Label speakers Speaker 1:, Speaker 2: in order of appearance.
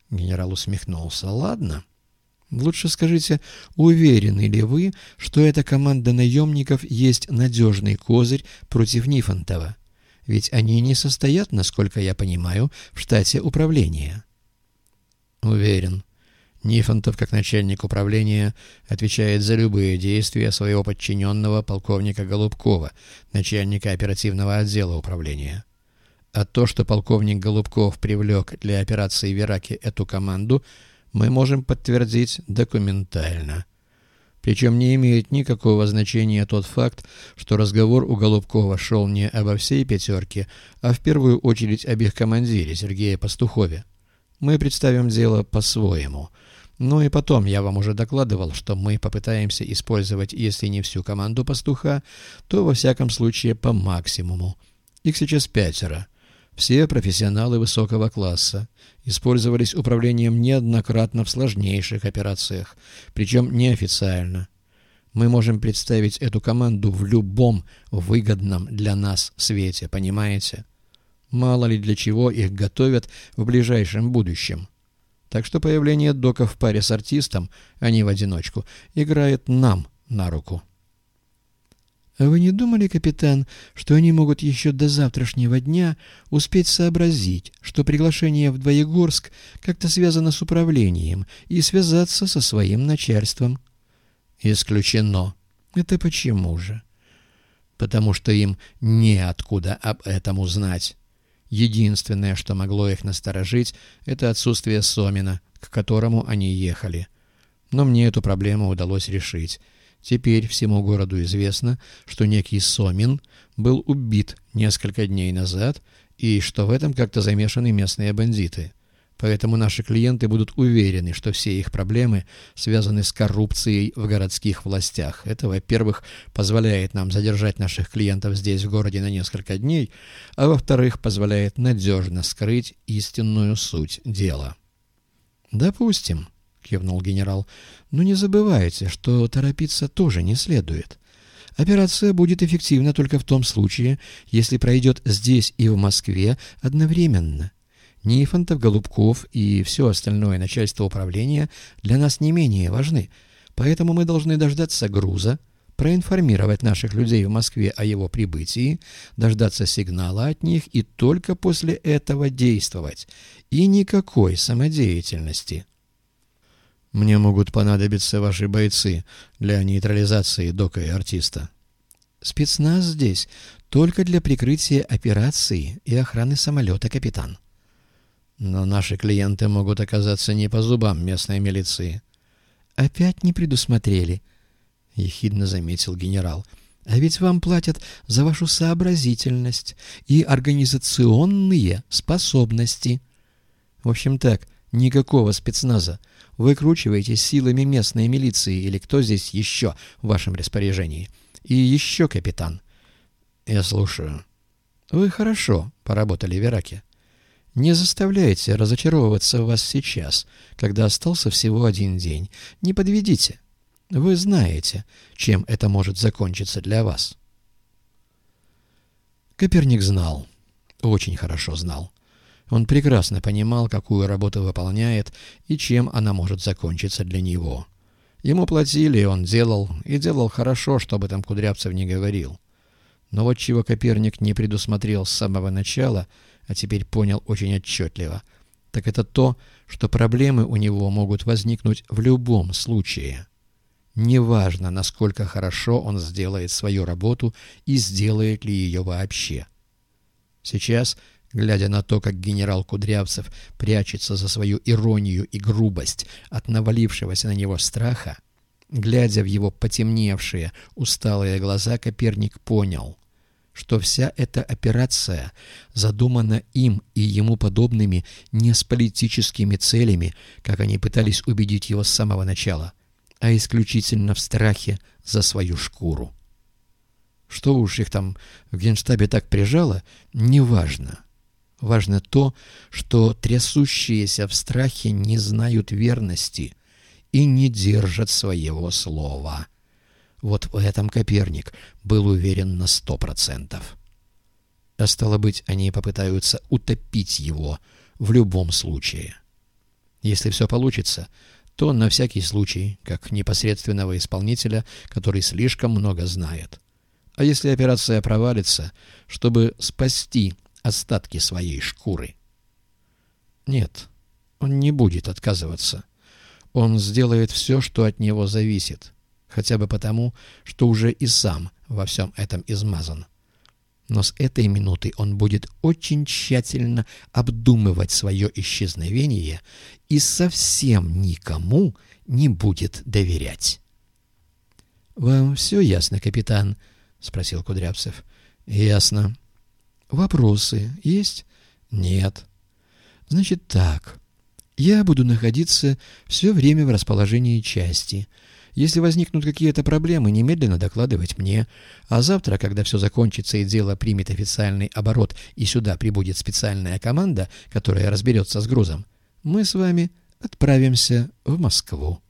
Speaker 1: Генерал усмехнулся. Ладно. Лучше скажите, уверены ли вы, что эта команда наемников есть надежный козырь против Нифонтова? Ведь они не состоят, насколько я понимаю, в штате управления. Уверен. Нифонтов, как начальник управления, отвечает за любые действия своего подчиненного полковника Голубкова, начальника оперативного отдела управления. А то, что полковник Голубков привлек для операции в Ираке эту команду, мы можем подтвердить документально. Причем не имеет никакого значения тот факт, что разговор у Голубкова шел не обо всей пятерке, а в первую очередь об их командире Сергее Пастухове. Мы представим дело по-своему. Ну и потом, я вам уже докладывал, что мы попытаемся использовать, если не всю команду Пастуха, то во всяком случае по максимуму. Их сейчас 5. Все профессионалы высокого класса, использовались управлением неоднократно в сложнейших операциях, причем неофициально. Мы можем представить эту команду в любом выгодном для нас свете, понимаете? Мало ли для чего их готовят в ближайшем будущем. Так что появление Дока в паре с артистом, а не в одиночку, играет нам на руку. А вы не думали, капитан, что они могут еще до завтрашнего дня успеть сообразить, что приглашение в Двоегорск как-то связано с управлением, и связаться со своим начальством? Исключено. Это почему же? Потому что им неоткуда об этом узнать. Единственное, что могло их насторожить, это отсутствие Сомина, к которому они ехали. Но мне эту проблему удалось решить. Теперь всему городу известно, что некий Сомин был убит несколько дней назад и что в этом как-то замешаны местные бандиты. Поэтому наши клиенты будут уверены, что все их проблемы связаны с коррупцией в городских властях. Это, во-первых, позволяет нам задержать наших клиентов здесь, в городе, на несколько дней, а во-вторых, позволяет надежно скрыть истинную суть дела. «Допустим», — кивнул генерал, — «но не забывайте, что торопиться тоже не следует. Операция будет эффективна только в том случае, если пройдет здесь и в Москве одновременно. Нифонтов, Голубков и все остальное начальство управления для нас не менее важны, поэтому мы должны дождаться груза, проинформировать наших людей в Москве о его прибытии, дождаться сигнала от них и только после этого действовать. И никакой самодеятельности». «Мне могут понадобиться ваши бойцы для нейтрализации Дока и артиста». «Спецназ здесь только для прикрытия операции и охраны самолета, капитан». «Но наши клиенты могут оказаться не по зубам местной милиции». «Опять не предусмотрели», — ехидно заметил генерал. «А ведь вам платят за вашу сообразительность и организационные способности. В общем так, никакого спецназа. Выкручивайтесь силами местной милиции или кто здесь еще в вашем распоряжении. И еще, капитан». «Я слушаю». «Вы хорошо поработали в Ираке. Не заставляйте разочаровываться в вас сейчас, когда остался всего 1 день. Не подведите. Вы знаете, чем это может закончиться для вас». Коперник знал. Очень хорошо знал. Он прекрасно понимал, какую работу выполняет и чем она может закончиться для него. Ему платили, он делал, и делал хорошо, что об этом Кудрявцев не говорил. Но вот чего Коперник не предусмотрел с самого начала, а теперь понял очень отчетливо, так это то, что проблемы у него могут возникнуть в любом случае. Неважно, насколько хорошо он сделает свою работу и сделает ли ее вообще. Сейчас, глядя на то, как генерал Кудрявцев прячется за свою иронию и грубость от навалившегося на него страха, глядя в его потемневшие, усталые глаза, Коперник понял, что вся эта операция задумана им и ему подобными не с политическими целями, как они пытались убедить его с самого начала, а исключительно в страхе за свою шкуру. Что уж их там в Генштабе так прижало, неважно. Важно то, что трясущиеся в страхе не знают верности и не держат своего слова. Вот в этом Коперник был уверен на 100%. А стало быть, они попытаются утопить его в любом случае. Если все получится, то на всякий случай, как непосредственного исполнителя, который слишком много знает. А если операция провалится, чтобы спасти остатки своей шкуры? Нет, он не будет отказываться. Он сделает все, что от него зависит, хотя бы потому, что уже и сам во всем этом измазан. Но с этой минуты он будет очень тщательно обдумывать свое исчезновение и совсем никому не будет доверять. — Вам все ясно, капитан? — спросил Кудрявцев. — Ясно. — Вопросы есть? — Нет. — Значит так. Я буду находиться все время в расположении части. Если возникнут какие-то проблемы, немедленно докладывать мне. А завтра, когда все закончится и дело примет официальный оборот и сюда прибудет специальная команда, которая разберется с грузом, мы с вами отправимся в Москву.